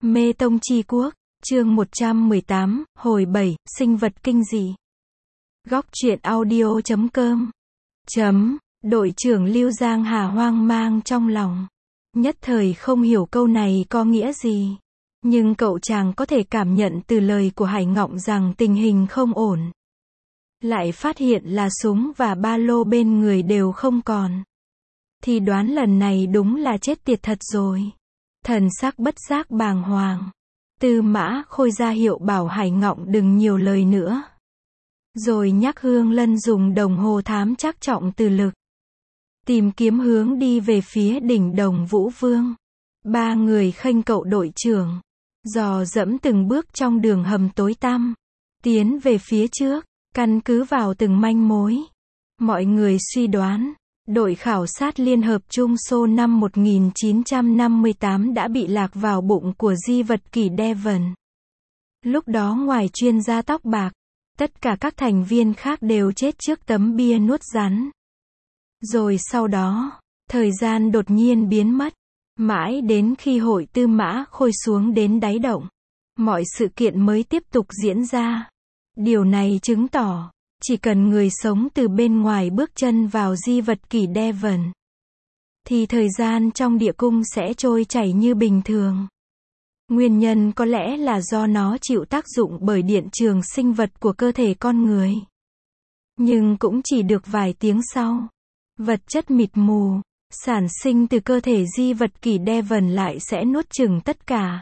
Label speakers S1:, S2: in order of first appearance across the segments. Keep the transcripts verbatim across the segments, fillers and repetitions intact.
S1: Mê Tông Chi Quốc, chương một trăm mười tám, hồi bảy, sinh vật kinh dị. Góc truyện audio chấm com. Chấm, đội trưởng Lưu Giang Hà hoang mang trong lòng. Nhất thời không hiểu câu này có nghĩa gì. Nhưng cậu chàng có thể cảm nhận từ lời của Hải Ngọng rằng tình hình không ổn. Lại phát hiện là súng và ba lô bên người đều không còn. Thì đoán lần này đúng là chết tiệt thật rồi. Thần sắc bất giác bàng hoàng. Tư Mã Khôi ra hiệu bảo Hải Ngọng đừng nhiều lời nữa. Rồi nhắc Hương Lân dùng đồng hồ thám chắc trọng từ lực. Tìm kiếm hướng đi về phía đỉnh Đồng Vũ Vương. Ba người khênh cậu đội trưởng. Dò dẫm từng bước trong đường hầm tối tăm. Tiến về phía trước, căn cứ vào từng manh mối. Mọi người suy đoán. Đội khảo sát Liên Hợp Trung Xô năm một nghìn chín trăm năm mươi tám đã bị lạc vào bụng của di vật kỳ Devon. Lúc đó ngoài chuyên gia tóc bạc, tất cả các thành viên khác đều chết trước tấm bia nuốt rắn. Rồi sau đó, thời gian đột nhiên biến mất. Mãi đến khi hội Tư Mã Khôi xuống đến đáy động, mọi sự kiện mới tiếp tục diễn ra. Điều này chứng tỏ, chỉ cần người sống từ bên ngoài bước chân vào di vật kỳ Devon, thì thời gian trong địa cung sẽ trôi chảy như bình thường. Nguyên nhân có lẽ là do nó chịu tác dụng bởi điện trường sinh vật của cơ thể con người. Nhưng cũng chỉ được vài tiếng sau, vật chất mịt mù, sản sinh từ cơ thể di vật kỳ Devon lại sẽ nuốt chửng tất cả.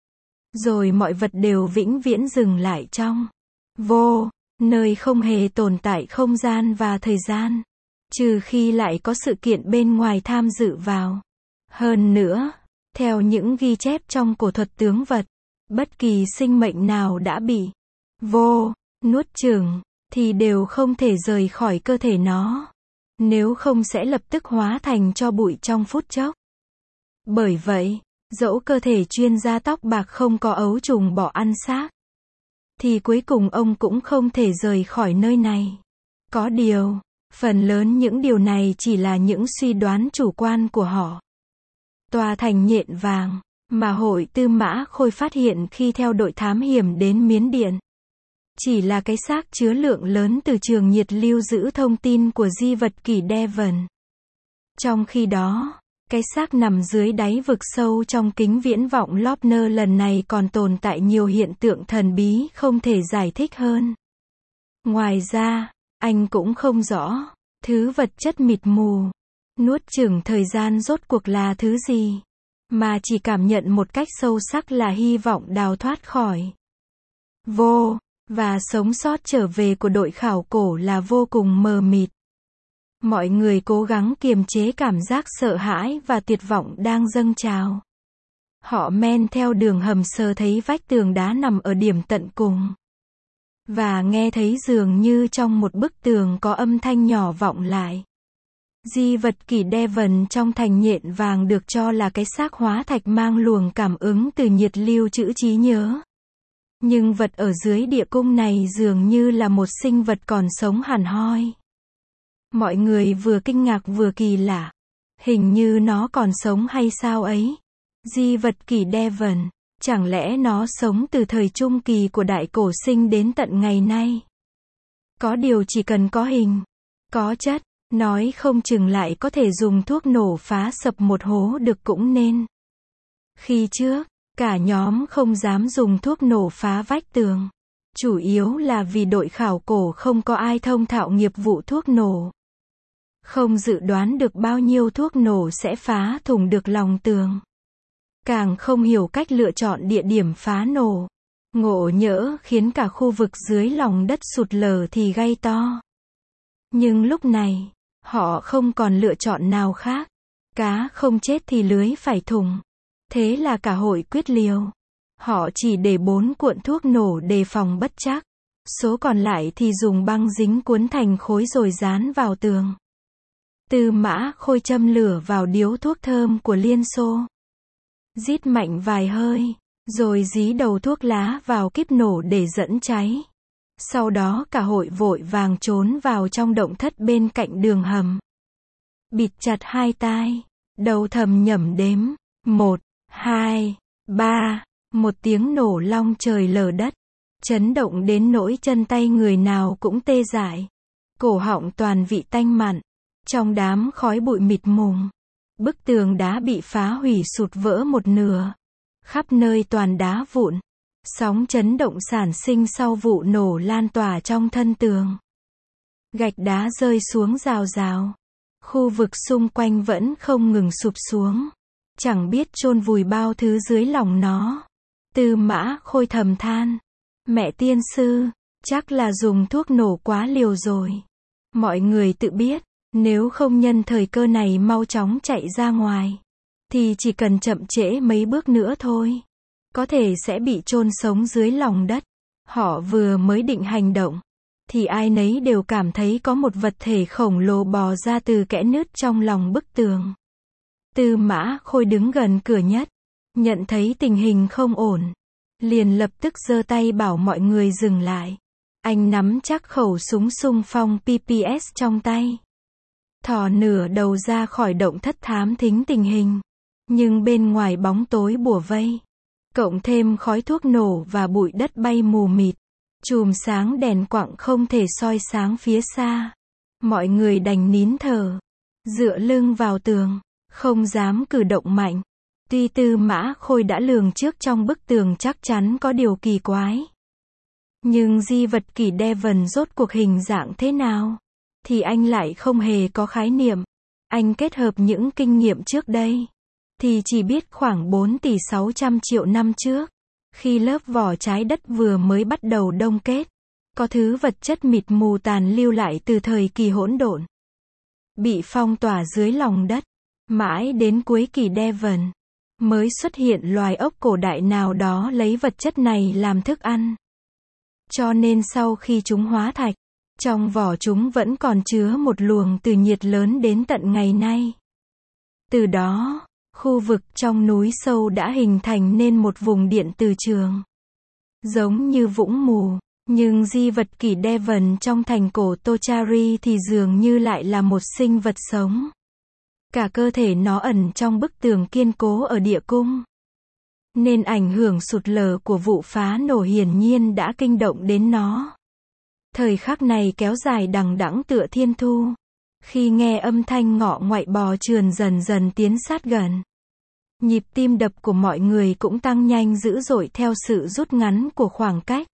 S1: Rồi mọi vật đều vĩnh viễn dừng lại trong vô, nơi không hề tồn tại không gian và thời gian. Trừ khi lại có sự kiện bên ngoài tham dự vào. Hơn nữa, theo những ghi chép trong cổ thuật tướng vật, bất kỳ sinh mệnh nào đã bị vô, nuốt chửng, thì đều không thể rời khỏi cơ thể nó. Nếu không sẽ lập tức hóa thành tro bụi trong phút chốc. Bởi vậy, dẫu cơ thể chuyên gia tóc bạc không có ấu trùng bỏ ăn xác, thì cuối cùng ông cũng không thể rời khỏi nơi này. Có điều, phần lớn những điều này chỉ là những suy đoán chủ quan của họ. Tòa thành nhện vàng, mà hội Tư Mã Khôi phát hiện khi theo đội thám hiểm đến Miến Điện, chỉ là cái xác chứa lượng lớn từ trường nhiệt lưu giữ thông tin của di vật kỳ Devon. Trong khi đó, cái xác nằm dưới đáy vực sâu trong kính viễn vọng Lopner lần này còn tồn tại nhiều hiện tượng thần bí không thể giải thích hơn. Ngoài ra, anh cũng không rõ, thứ vật chất mịt mù, nuốt chửng thời gian rốt cuộc là thứ gì, mà chỉ cảm nhận một cách sâu sắc là hy vọng đào thoát khỏi vô, và sống sót trở về của đội khảo cổ là vô cùng mờ mịt. Mọi người cố gắng kiềm chế cảm giác sợ hãi và tuyệt vọng đang dâng trào. Họ men theo đường hầm sờ thấy vách tường đá nằm ở điểm tận cùng. Và nghe thấy dường như trong một bức tường có âm thanh nhỏ vọng lại. Di vật kỳ Devon trong thành nhện vàng được cho là cái xác hóa thạch mang luồng cảm ứng từ nhiệt lưu trữ trí nhớ. Nhưng vật ở dưới địa cung này dường như là một sinh vật còn sống hẳn hoi. Mọi người vừa kinh ngạc vừa kỳ lạ. Hình như nó còn sống hay sao ấy? Di vật kỳ Devon, chẳng lẽ nó sống từ thời trung kỳ của đại cổ sinh đến tận ngày nay? Có điều chỉ cần có hình, có chất, nói không chừng lại có thể dùng thuốc nổ phá sập một hố được cũng nên. Khi trước, cả nhóm không dám dùng thuốc nổ phá vách tường. Chủ yếu là vì đội khảo cổ không có ai thông thạo nghiệp vụ thuốc nổ. Không dự đoán được bao nhiêu thuốc nổ sẽ phá thủng được lòng tường. Càng không hiểu cách lựa chọn địa điểm phá nổ. Ngộ nhỡ khiến cả khu vực dưới lòng đất sụt lở thì gây to. Nhưng lúc này, họ không còn lựa chọn nào khác. Cá không chết thì lưới phải thủng. Thế là cả hội quyết liều. Họ chỉ để bốn cuộn thuốc nổ đề phòng bất trắc. Số còn lại thì dùng băng dính cuốn thành khối rồi dán vào tường. Tư Mã Khôi châm lửa vào điếu thuốc thơm của Liên Xô. Rít mạnh vài hơi, rồi dí đầu thuốc lá vào kíp nổ để dẫn cháy. Sau đó cả hội vội vàng trốn vào trong động thất bên cạnh đường hầm. Bịt chặt hai tai, đầu thầm nhẩm đếm. Một, hai, ba, Một tiếng nổ long trời lở đất, chấn động đến nỗi chân tay người nào cũng tê dại. Cổ họng toàn vị tanh mặn. Trong đám khói bụi mịt mùng, bức tường đá bị phá hủy sụt vỡ một nửa. Khắp nơi toàn đá vụn. Sóng chấn động sản sinh sau vụ nổ lan tỏa trong thân tường. Gạch đá rơi xuống rào rào. Khu vực xung quanh vẫn không ngừng sụp xuống. Chẳng biết chôn vùi bao thứ dưới lòng nó. Tư Mã Khôi thầm than. Mẹ tiên sư, chắc là dùng thuốc nổ quá liều rồi. Mọi người tự biết, nếu không nhân thời cơ này mau chóng chạy ra ngoài, thì chỉ cần chậm trễ mấy bước nữa thôi, có thể sẽ bị chôn sống dưới lòng đất. Họ vừa mới định hành động, thì ai nấy đều cảm thấy có một vật thể khổng lồ bò ra từ kẽ nứt trong lòng bức tường. Tư Mã Khôi đứng gần cửa nhất, nhận thấy tình hình không ổn, liền lập tức giơ tay bảo mọi người dừng lại. Anh nắm chắc khẩu súng xung phong pê pê ét trong tay, thò nửa đầu ra khỏi động thất thám thính tình hình. Nhưng bên ngoài bóng tối bủa vây, cộng thêm khói thuốc nổ và bụi đất bay mù mịt, chùm sáng đèn quặng không thể soi sáng phía xa. Mọi người đành nín thở, dựa lưng vào tường, không dám cử động mạnh. Tuy Tư Mã Khôi đã lường trước trong bức tường chắc chắn có điều kỳ quái, nhưng di vật kỳ Devon rốt cuộc hình dạng thế nào, thì anh lại không hề có khái niệm. Anh kết hợp những kinh nghiệm trước đây, thì chỉ biết khoảng bốn tỷ sáu trăm triệu năm trước, khi lớp vỏ trái đất vừa mới bắt đầu đông kết, có thứ vật chất mịt mù tàn lưu lại từ thời kỳ hỗn độn, bị phong tỏa dưới lòng đất. Mãi đến cuối kỳ Devon, mới xuất hiện loài ốc cổ đại nào đó lấy vật chất này làm thức ăn. Cho nên sau khi chúng hóa thạch, trong vỏ chúng vẫn còn chứa một luồng từ nhiệt lớn đến tận ngày nay. Từ đó, khu vực trong núi sâu đã hình thành nên một vùng điện từ trường, giống như vũng mù. Nhưng di vật kỳ Devon trong thành cổ Tochari thì dường như lại là một sinh vật sống. Cả cơ thể nó ẩn trong bức tường kiên cố ở địa cung, nên ảnh hưởng sụt lở của vụ phá nổ hiển nhiên đã kinh động đến nó. Thời khắc này kéo dài đằng đẵng tựa thiên thu. Khi nghe âm thanh ngọ ngoại bò trườn dần dần tiến sát gần, nhịp tim đập của mọi người cũng tăng nhanh dữ dội theo sự rút ngắn của khoảng cách.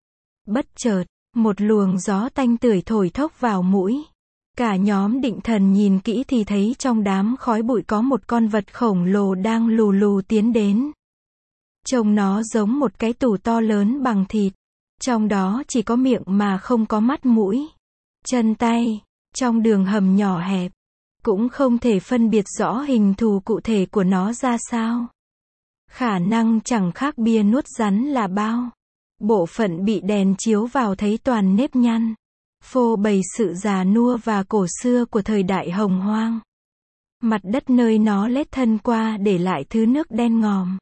S1: Bất chợt, một luồng gió tanh tưởi thổi thốc vào mũi. Cả nhóm định thần nhìn kỹ thì thấy trong đám khói bụi có một con vật khổng lồ đang lù lù tiến đến. Trông nó giống một cái tủ to lớn bằng thịt, trong đó chỉ có miệng mà không có mắt mũi, chân tay. Trong đường hầm nhỏ hẹp, cũng không thể phân biệt rõ hình thù cụ thể của nó ra sao. Khả năng chẳng khác bia nuốt rắn là bao. Bộ phận bị đèn chiếu vào thấy toàn nếp nhăn, phô bày sự già nua và cổ xưa của thời đại hồng hoang. Mặt đất nơi nó lết thân qua để lại thứ nước đen ngòm.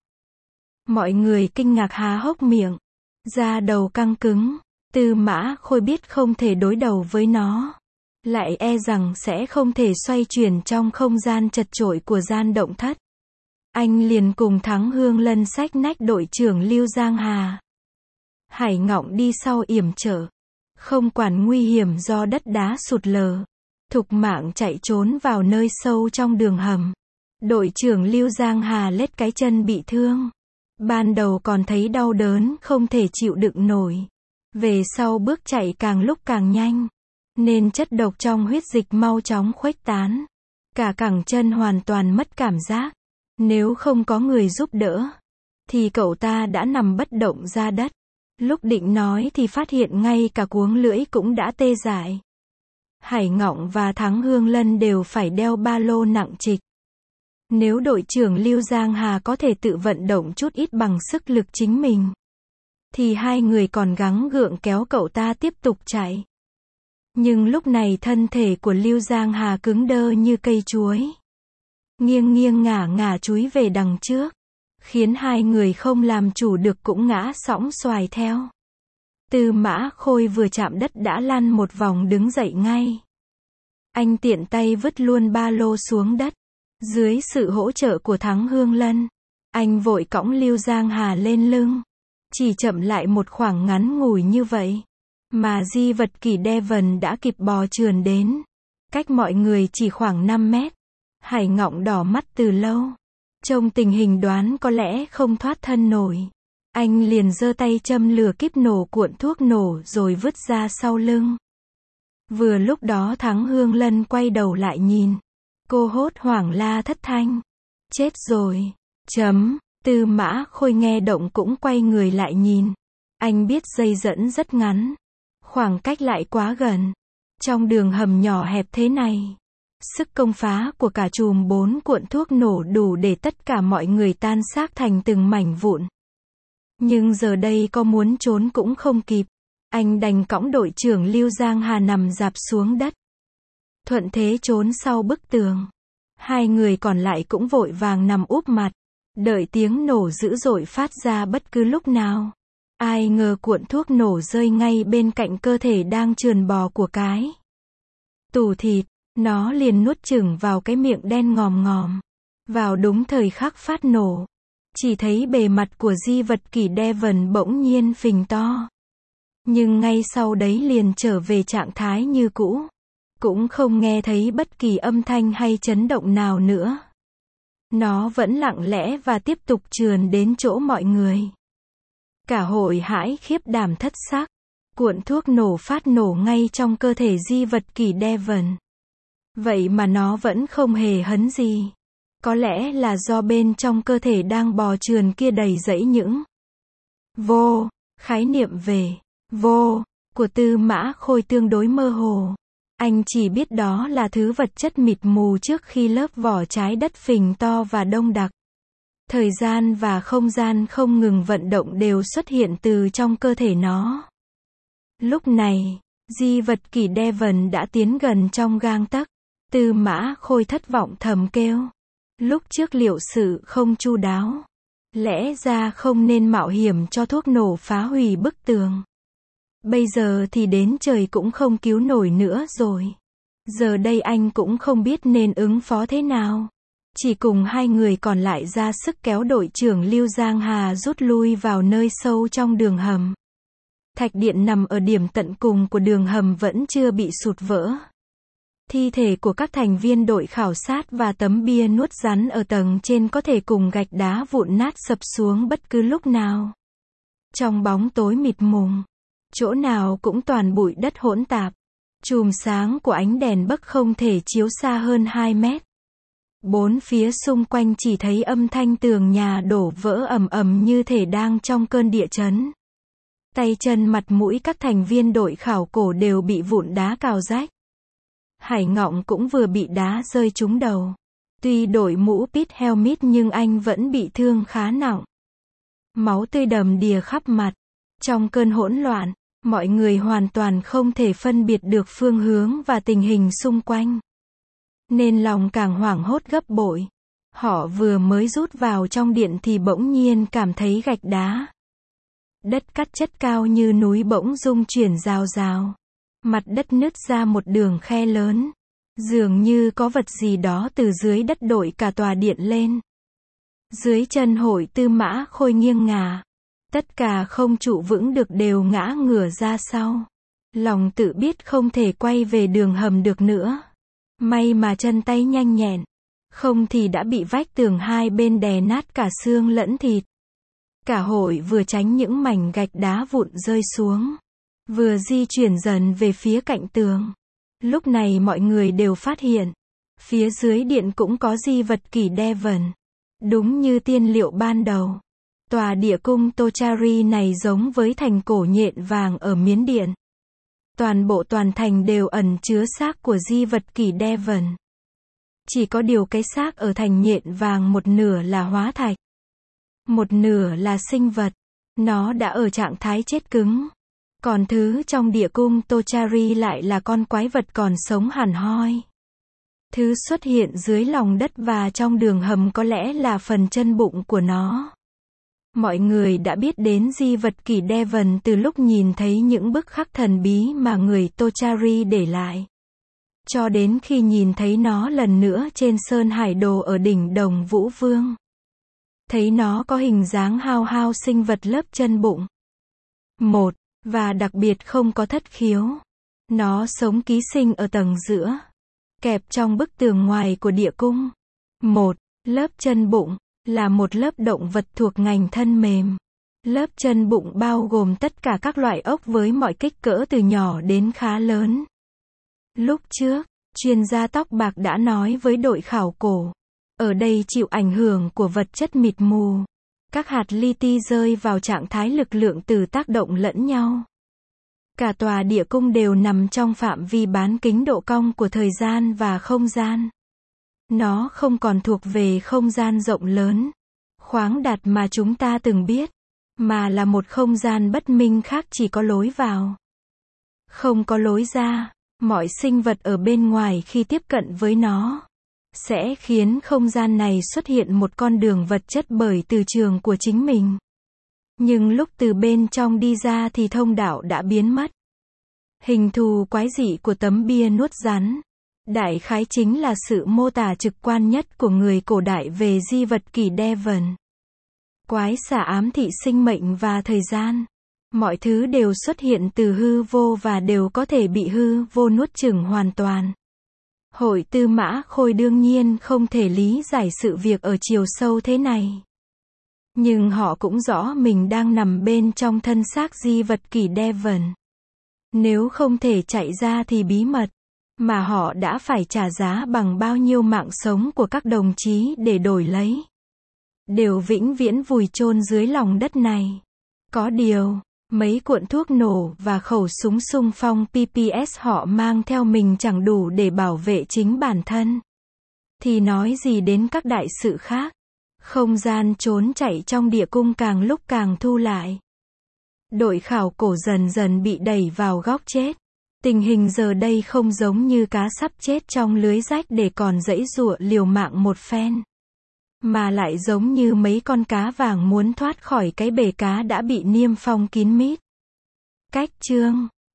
S1: Mọi người kinh ngạc há hốc miệng, da đầu căng cứng. Tư Mã Khôi biết không thể đối đầu với nó, lại e rằng sẽ không thể xoay chuyển trong không gian chật chội của gian động thất. Anh liền cùng Thắng Hương Lân xách nách đội trưởng Lưu Giang Hà, Hải Ngọng đi sau yểm trợ, không quản nguy hiểm do đất đá sụt lở, thục mạng chạy trốn vào nơi sâu trong đường hầm. Đội trưởng Lưu Giang Hà lết cái chân bị thương, ban đầu còn thấy đau đớn không thể chịu đựng nổi, về sau bước chạy càng lúc càng nhanh, nên chất độc trong huyết dịch mau chóng khuếch tán. Cả cẳng chân hoàn toàn mất cảm giác. Nếu không có người giúp đỡ, thì cậu ta đã nằm bất động ra đất. Lúc định nói thì phát hiện ngay cả cuống lưỡi cũng đã tê dại. Hải Ngọng và Thắng Hương Lân đều phải đeo ba lô nặng trịch. Nếu đội trưởng Lưu Giang Hà có thể tự vận động chút ít bằng sức lực chính mình, thì hai người còn gắng gượng kéo cậu ta tiếp tục chạy. Nhưng lúc này thân thể của Lưu Giang Hà cứng đơ như cây chuối, nghiêng nghiêng ngả ngả chúi về đằng trước, khiến hai người không làm chủ được cũng ngã sõng xoài theo. Tư Mã Khôi vừa chạm đất đã lăn một vòng đứng dậy ngay. Anh tiện tay vứt luôn ba lô xuống đất. Dưới sự hỗ trợ của Thắng Hương Lân, Anh vội cõng Lưu Giang Hà lên lưng. Chỉ chậm lại một khoảng ngắn ngủi như vậy, mà di vật kỳ Devon đã kịp bò trườn đến. Cách mọi người chỉ khoảng năm mét. Hải Ngọng đỏ mắt từ lâu. Trông tình hình đoán có lẽ không thoát thân nổi. Anh liền giơ tay châm lửa kíp nổ cuộn thuốc nổ rồi vứt ra sau lưng. Vừa lúc đó Thắng Hương Lân quay đầu lại nhìn. Cô hốt hoảng la thất thanh. Chết rồi. Chấm. Tư Mã Khôi nghe động cũng quay người lại nhìn. Anh biết dây dẫn rất ngắn. Khoảng cách lại quá gần. Trong đường hầm nhỏ hẹp thế này, sức công phá của cả chùm bốn cuộn thuốc nổ đủ để tất cả mọi người tan xác thành từng mảnh vụn. Nhưng giờ đây có muốn trốn cũng không kịp. Anh đành cõng đội trưởng Lưu Giang Hà nằm rạp xuống đất. Thuận thế trốn sau bức tường. Hai người còn lại cũng vội vàng nằm úp mặt, đợi tiếng nổ dữ dội phát ra bất cứ lúc nào. Ai ngờ cuộn thuốc nổ rơi ngay bên cạnh cơ thể đang trườn bò của cái tủ thịt. Nó liền nuốt chửng vào cái miệng đen ngòm ngòm. Vào đúng thời khắc phát nổ, chỉ thấy bề mặt của di vật kỳ Devon bỗng nhiên phình to. Nhưng ngay sau đấy liền trở về trạng thái như cũ. Cũng không nghe thấy bất kỳ âm thanh hay chấn động nào nữa. Nó vẫn lặng lẽ và tiếp tục trườn đến chỗ mọi người. Cả hội hãi khiếp đảm thất sắc. Cuộn thuốc nổ phát nổ ngay trong cơ thể di vật kỳ Devon. Vậy mà nó vẫn không hề hấn gì. Có lẽ là do bên trong cơ thể đang bò trườn kia đầy rẫy những vô, khái niệm về vô của Tư Mã Khôi tương đối mơ hồ. Anh chỉ biết đó là thứ vật chất mịt mù trước khi lớp vỏ trái đất phình to và đông đặc. Thời gian và không gian không ngừng vận động đều xuất hiện từ trong cơ thể nó. Lúc này, di vật kỳ Devon đã tiến gần trong gang tấc. Tư Mã Khôi thất vọng thầm kêu. Lúc trước liệu sự không chu đáo. Lẽ ra không nên mạo hiểm cho thuốc nổ phá hủy bức tường. Bây giờ thì đến trời cũng không cứu nổi nữa rồi. Giờ đây anh cũng không biết nên ứng phó thế nào. Chỉ cùng hai người còn lại ra sức kéo đội trưởng Lưu Giang Hà rút lui vào nơi sâu trong đường hầm. Thạch điện nằm ở điểm tận cùng của đường hầm vẫn chưa bị sụt vỡ. Thi thể của các thành viên đội khảo sát và tấm bia nuốt rắn ở tầng trên có thể cùng gạch đá vụn nát sập xuống bất cứ lúc nào. Trong bóng tối mịt mùng, chỗ nào cũng toàn bụi đất hỗn tạp. Chùm sáng của ánh đèn bấc không thể chiếu xa hơn hai mét. Bốn phía xung quanh chỉ thấy âm thanh tường nhà đổ vỡ ầm ầm như thể đang trong cơn địa chấn. Tay chân mặt mũi các thành viên đội khảo cổ đều bị vụn đá cào rách. Hải Ngọng cũng vừa bị đá rơi trúng đầu. Tuy đội mũ pit helmet nhưng anh vẫn bị thương khá nặng. Máu tươi đầm đìa khắp mặt. Trong cơn hỗn loạn, mọi người hoàn toàn không thể phân biệt được phương hướng và tình hình xung quanh. Nên lòng càng hoảng hốt gấp bội. Họ vừa mới rút vào trong điện thì bỗng nhiên cảm thấy gạch đá. Đất cát chất cao như núi bỗng rung chuyển rào rào. Mặt đất nứt ra một đường khe lớn. Dường như có vật gì đó từ dưới đất đội cả tòa điện lên. Dưới chân hội Tư Mã Khôi nghiêng ngả. Tất cả không trụ vững được đều ngã ngửa ra sau. Lòng tự biết không thể quay về đường hầm được nữa. May mà chân tay nhanh nhẹn. Không thì đã bị vách tường hai bên đè nát cả xương lẫn thịt. Cả hội vừa tránh những mảnh gạch đá vụn rơi xuống, vừa di chuyển dần về phía cạnh tường. Lúc này mọi người đều phát hiện, phía dưới điện cũng có di vật kỳ Devon. Đúng như tiên liệu ban đầu, tòa địa cung Tochari này giống với thành cổ nhện vàng ở Miến Điện. Toàn bộ toàn thành đều ẩn chứa xác của di vật kỳ Devon. Chỉ có điều cái xác ở thành nhện vàng một nửa là hóa thạch, một nửa là sinh vật. Nó đã ở trạng thái chết cứng. Còn thứ trong địa cung Tochari lại là con quái vật còn sống hẳn hoi. Thứ xuất hiện dưới lòng đất và trong đường hầm có lẽ là phần chân bụng của nó. Mọi người đã biết đến di vật kỳ Devon từ lúc nhìn thấy những bức khắc thần bí mà người Tochari để lại. Cho đến khi nhìn thấy nó lần nữa trên Sơn Hải Đồ ở đỉnh Đồng Vũ Vương. thấy nó có hình dáng hao hao sinh vật lớp chân bụng. Một, và đặc biệt không có thất khiếu. Nó sống ký sinh ở tầng giữa, kẹp trong bức tường ngoài của địa cung. Một, lớp chân bụng, là một lớp động vật thuộc ngành thân mềm. Lớp chân bụng bao gồm tất cả các loại ốc với mọi kích cỡ từ nhỏ đến khá lớn. Lúc trước, chuyên gia tóc bạc đã nói với đội khảo cổ, ở đây chịu ảnh hưởng của vật chất mịt mù. Các hạt li ti rơi vào trạng thái lực lượng từ tác động lẫn nhau. Cả tòa địa cung đều nằm trong phạm vi bán kính độ cong của thời gian và không gian. Nó không còn thuộc về không gian rộng lớn, khoáng đạt mà chúng ta từng biết, mà là một không gian bất minh khác chỉ có lối vào, không có lối ra. Mọi sinh vật ở bên ngoài khi tiếp cận với nó sẽ khiến không gian này xuất hiện một con đường vật chất bởi từ trường của chính mình. Nhưng lúc từ bên trong đi ra thì thông đạo đã biến mất. Hình thù quái dị của tấm bia nuốt rắn, đại khái chính là sự mô tả trực quan nhất của người cổ đại về di vật kỳ Devon. Quái xà ám thị sinh mệnh và thời gian. Mọi thứ đều xuất hiện từ hư vô và đều có thể bị hư vô nuốt chửng hoàn toàn. Hội Tư Mã Khôi đương nhiên không thể lý giải sự việc ở chiều sâu thế này. Nhưng họ cũng rõ mình đang nằm bên trong thân xác di vật kỳ Devon. Nếu không thể chạy ra thì bí mật mà họ đã phải trả giá bằng bao nhiêu mạng sống của các đồng chí để đổi lấy, đều vĩnh viễn vùi chôn dưới lòng đất này. Có điều, mấy cuộn thuốc nổ và khẩu súng xung phong pê pê ét họ mang theo mình chẳng đủ để bảo vệ chính bản thân. Thì nói gì đến các đại sự khác. Không gian trốn chạy trong địa cung càng lúc càng thu lại. Đội khảo cổ dần dần bị đẩy vào góc chết. Tình hình giờ đây không giống như cá sắp chết trong lưới rách để còn giãy giụa liều mạng một phen, mà lại giống như mấy con cá vàng muốn thoát khỏi cái bể cá đã bị niêm phong kín mít. Cách chương